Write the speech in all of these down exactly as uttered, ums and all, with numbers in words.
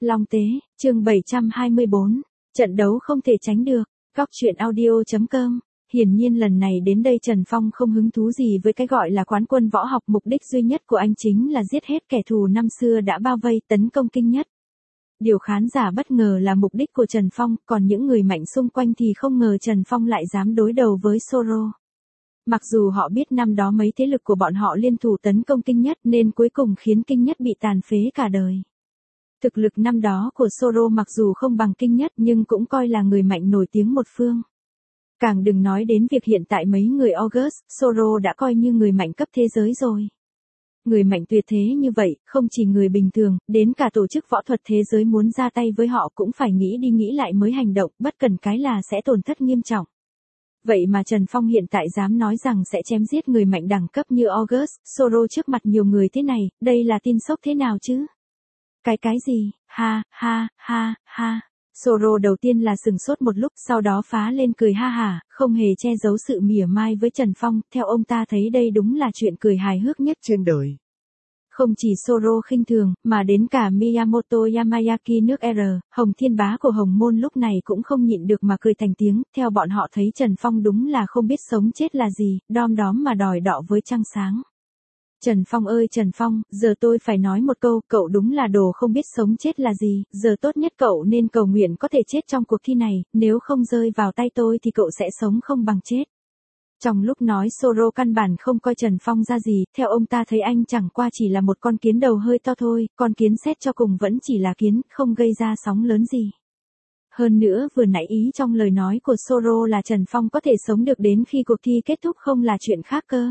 Long Tế, chương bảy trăm hai mươi bốn, trận đấu không thể tránh được, góc truyện audio chấm com. Hiển nhiên lần này đến đây Trần Phong không hứng thú gì với cái gọi là quán quân võ học, mục đích duy nhất của anh chính là giết hết kẻ thù năm xưa đã bao vây tấn công Kinh Nhất. Điều khán giả bất ngờ là mục đích của Trần Phong, còn những người mạnh xung quanh thì không ngờ Trần Phong lại dám đối đầu với Soro. Mặc dù họ biết năm đó mấy thế lực của bọn họ liên thủ tấn công Kinh Nhất nên cuối cùng khiến Kinh Nhất bị tàn phế cả đời. Thực lực năm đó của Soro mặc dù không bằng Kinh Nhất nhưng cũng coi là người mạnh nổi tiếng một phương. Càng đừng nói đến việc hiện tại mấy người August, Soro đã coi như người mạnh cấp thế giới rồi. Người mạnh tuyệt thế như vậy, không chỉ người bình thường, đến cả tổ chức võ thuật thế giới muốn ra tay với họ cũng phải nghĩ đi nghĩ lại mới hành động, bất cần cái là sẽ tổn thất nghiêm trọng. Vậy mà Trần Phong hiện tại dám nói rằng sẽ chém giết người mạnh đẳng cấp như August, Soro trước mặt nhiều người thế này, đây là tin sốc thế nào chứ? Cái cái gì, ha, ha, ha, ha. Soro đầu tiên là sừng sốt một lúc, sau đó phá lên cười ha hả, không hề che giấu sự mỉa mai với Trần Phong, theo ông ta thấy đây đúng là chuyện cười hài hước nhất trên đời. Không chỉ Soro khinh thường, mà đến cả Miyamoto Yamayaki nước R, Hồng Thiên Bá của Hồng Môn lúc này cũng không nhịn được mà cười thành tiếng, theo bọn họ thấy Trần Phong đúng là không biết sống chết là gì, đom đóm mà đòi đọ với trăng sáng. Trần Phong ơi Trần Phong, giờ tôi phải nói một câu, cậu đúng là đồ không biết sống chết là gì, giờ tốt nhất cậu nên cầu nguyện có thể chết trong cuộc thi này, nếu không rơi vào tay tôi thì cậu sẽ sống không bằng chết. Trong lúc nói Soro căn bản không coi Trần Phong ra gì, theo ông ta thấy anh chẳng qua chỉ là một con kiến đầu hơi to thôi, con kiến xét cho cùng vẫn chỉ là kiến, không gây ra sóng lớn gì. Hơn nữa vừa nãy ý trong lời nói của Soro là Trần Phong có thể sống được đến khi cuộc thi kết thúc không là chuyện khác cơ.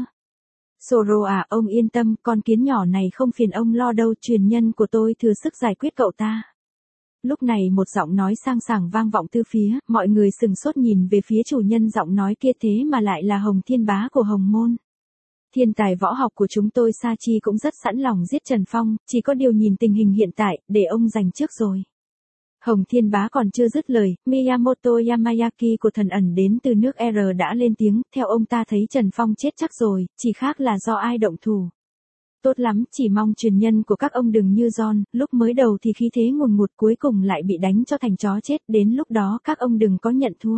Soro à, ông yên tâm, con kiến nhỏ này không phiền ông lo đâu, truyền nhân của tôi thừa sức giải quyết cậu ta. Lúc này một giọng nói sang sảng vang vọng từ phía, mọi người sừng sốt nhìn về phía chủ nhân giọng nói kia thế mà lại là Hồng Thiên Bá của Hồng Môn. Thiên tài võ học của chúng tôi Sachi cũng rất sẵn lòng giết Trần Phong, chỉ có điều nhìn tình hình hiện tại, để ông giành trước rồi. Hồng Thiên Bá còn chưa dứt lời, Miyamoto Yamayaki của thần ẩn đến từ nước R đã lên tiếng, theo ông ta thấy Trần Phong chết chắc rồi, chỉ khác là do ai động thủ. Tốt lắm, chỉ mong truyền nhân của các ông đừng như John, lúc mới đầu thì khí thế ngùn ngụt cuối cùng lại bị đánh cho thành chó chết, đến lúc đó các ông đừng có nhận thua.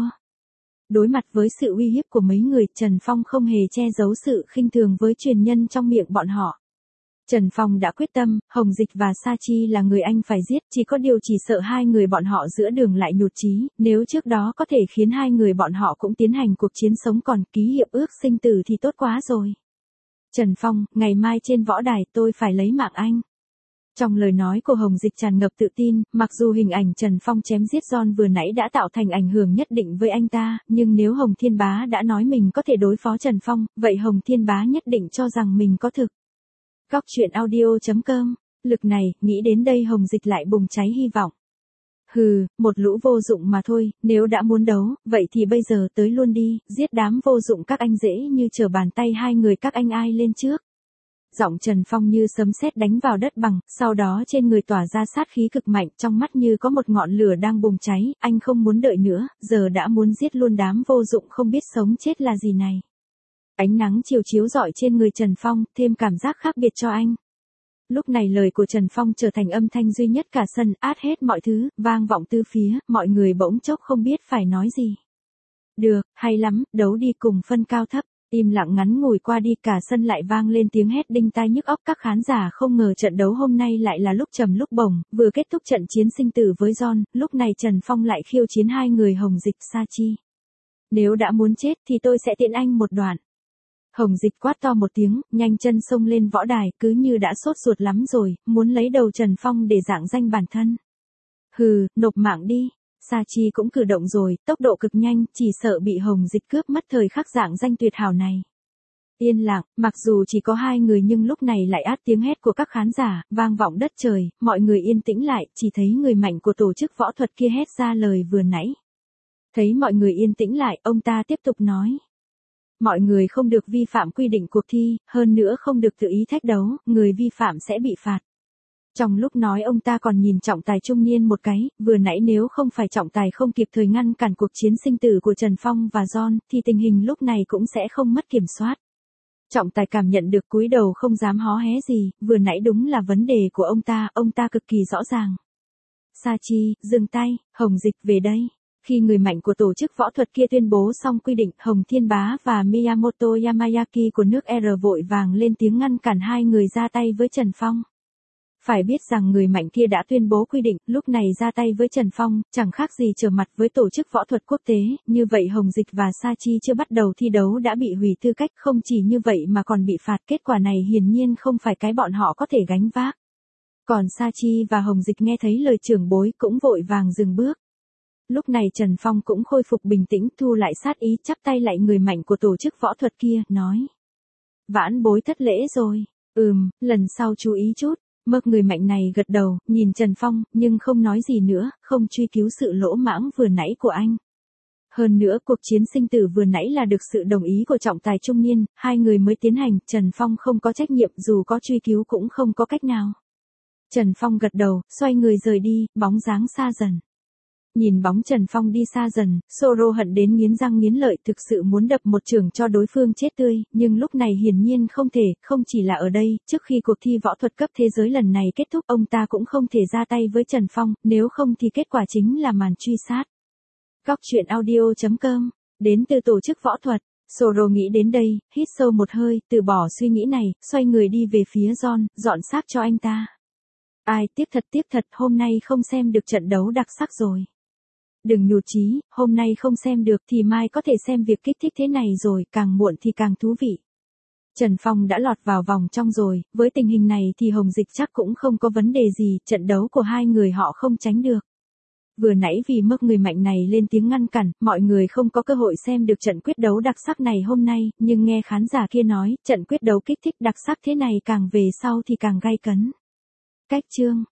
Đối mặt với sự uy hiếp của mấy người, Trần Phong không hề che giấu sự khinh thường với truyền nhân trong miệng bọn họ. Trần Phong đã quyết tâm, Hồng Dịch và Sachi là người anh phải giết, chỉ có điều chỉ sợ hai người bọn họ giữa đường lại nhụt chí, nếu trước đó có thể khiến hai người bọn họ cũng tiến hành cuộc chiến sống còn ký hiệp ước sinh tử thì tốt quá rồi. Trần Phong, ngày mai trên võ đài tôi phải lấy mạng anh. Trong lời nói của Hồng Dịch tràn ngập tự tin, mặc dù hình ảnh Trần Phong chém giết John vừa nãy đã tạo thành ảnh hưởng nhất định với anh ta, nhưng nếu Hồng Thiên Bá đã nói mình có thể đối phó Trần Phong, vậy Hồng Thiên Bá nhất định cho rằng mình có thực. Góc truyện audio chấm com, lực này, nghĩ đến đây Hồng Dịch lại bùng cháy hy vọng. Hừ, một lũ vô dụng mà thôi, nếu đã muốn đấu, vậy thì bây giờ tới luôn đi, giết đám vô dụng các anh dễ như trở bàn tay hai người các anh ai lên trước. Giọng Trần Phong như sấm sét đánh vào đất bằng, sau đó trên người tỏa ra sát khí cực mạnh, trong mắt như có một ngọn lửa đang bùng cháy, anh không muốn đợi nữa, giờ đã muốn giết luôn đám vô dụng không biết sống chết là gì này. Ánh nắng chiều chiếu rọi trên người Trần Phong, thêm cảm giác khác biệt cho anh. Lúc này lời của Trần Phong trở thành âm thanh duy nhất cả sân, át hết mọi thứ, vang vọng từ phía, mọi người bỗng chốc không biết phải nói gì. Được, hay lắm, đấu đi cùng phân cao thấp, im lặng ngắn ngủi qua đi cả sân lại vang lên tiếng hét đinh tai nhức óc các khán giả không ngờ trận đấu hôm nay lại là lúc trầm lúc bổng, vừa kết thúc trận chiến sinh tử với John, lúc này Trần Phong lại khiêu chiến hai người Hồng Dịch Sachi. Nếu đã muốn chết thì tôi sẽ tiễn anh một đoạn. Hồng Dịch quát to một tiếng, nhanh chân xông lên võ đài, cứ như đã sốt ruột lắm rồi, muốn lấy đầu Trần Phong để rạng danh bản thân. Hừ, nộp mạng đi. Sachi cũng cử động rồi, tốc độ cực nhanh, chỉ sợ bị Hồng Dịch cướp mất thời khắc rạng danh tuyệt hảo này. Yên lặng, mặc dù chỉ có hai người nhưng lúc này lại át tiếng hét của các khán giả, vang vọng đất trời, mọi người yên tĩnh lại, chỉ thấy người mạnh của tổ chức võ thuật kia hét ra lời vừa nãy. Thấy mọi người yên tĩnh lại, ông ta tiếp tục nói. Mọi người không được vi phạm quy định cuộc thi, hơn nữa không được tự ý thách đấu, người vi phạm sẽ bị phạt. Trong lúc nói ông ta còn nhìn trọng tài trung niên một cái, vừa nãy nếu không phải trọng tài không kịp thời ngăn cản cuộc chiến sinh tử của Trần Phong và John, thì tình hình lúc này cũng sẽ không mất kiểm soát. Trọng tài cảm nhận được cúi đầu không dám hó hé gì, vừa nãy đúng là vấn đề của ông ta, ông ta cực kỳ rõ ràng. Sa Chi, dừng tay, Hồng Dịch về đây. Khi người mạnh của tổ chức võ thuật kia tuyên bố xong quy định, Hồng Thiên Bá và Miyamoto Yamayaki của nước R vội vàng lên tiếng ngăn cản hai người ra tay với Trần Phong. Phải biết rằng người mạnh kia đã tuyên bố quy định, lúc này ra tay với Trần Phong, chẳng khác gì trở mặt với tổ chức võ thuật quốc tế, như vậy Hồng Dịch và Sa Chi chưa bắt đầu thi đấu đã bị hủy tư cách, không chỉ như vậy mà còn bị phạt, kết quả này hiển nhiên không phải cái bọn họ có thể gánh vác. Còn Sa Chi và Hồng Dịch nghe thấy lời trưởng bối cũng vội vàng dừng bước. Lúc này Trần Phong cũng khôi phục bình tĩnh, thu lại sát ý, chắp tay lại người mạnh của tổ chức võ thuật kia, nói. Vãn bối thất lễ rồi, ừm, lần sau chú ý chút. Mực người mạnh này gật đầu, nhìn Trần Phong, nhưng không nói gì nữa, không truy cứu sự lỗ mãng vừa nãy của anh. Hơn nữa cuộc chiến sinh tử vừa nãy là được sự đồng ý của trọng tài trung niên, hai người mới tiến hành, Trần Phong không có trách nhiệm, dù có truy cứu cũng không có cách nào. Trần Phong gật đầu, xoay người rời đi, bóng dáng xa dần. Nhìn bóng Trần Phong đi xa dần, Soro hận đến nghiến răng nghiến lợi, thực sự muốn đập một chưởng cho đối phương chết tươi, nhưng lúc này hiển nhiên không thể, không chỉ là ở đây, trước khi cuộc thi võ thuật cấp thế giới lần này kết thúc, ông ta cũng không thể ra tay với Trần Phong, nếu không thì kết quả chính là màn truy sát. Góc truyện audio chấm com, đến từ tổ chức võ thuật. Soro nghĩ đến đây, hít sâu một hơi, từ bỏ suy nghĩ này, xoay người đi về phía John, dọn xác cho anh ta. Ai, tiếc thật tiếc thật, hôm nay không xem được trận đấu đặc sắc rồi. Đừng nhụt chí, hôm nay không xem được thì mai có thể xem việc kích thích thế này rồi, càng muộn thì càng thú vị. Trần Phong đã lọt vào vòng trong rồi, với tình hình này thì Hồng Dịch chắc cũng không có vấn đề gì, trận đấu của hai người họ không tránh được. Vừa nãy vì mức người mạnh này lên tiếng ngăn cản, mọi người không có cơ hội xem được trận quyết đấu đặc sắc này hôm nay, nhưng nghe khán giả kia nói, trận quyết đấu kích thích đặc sắc thế này càng về sau thì càng gay cấn. Cách chương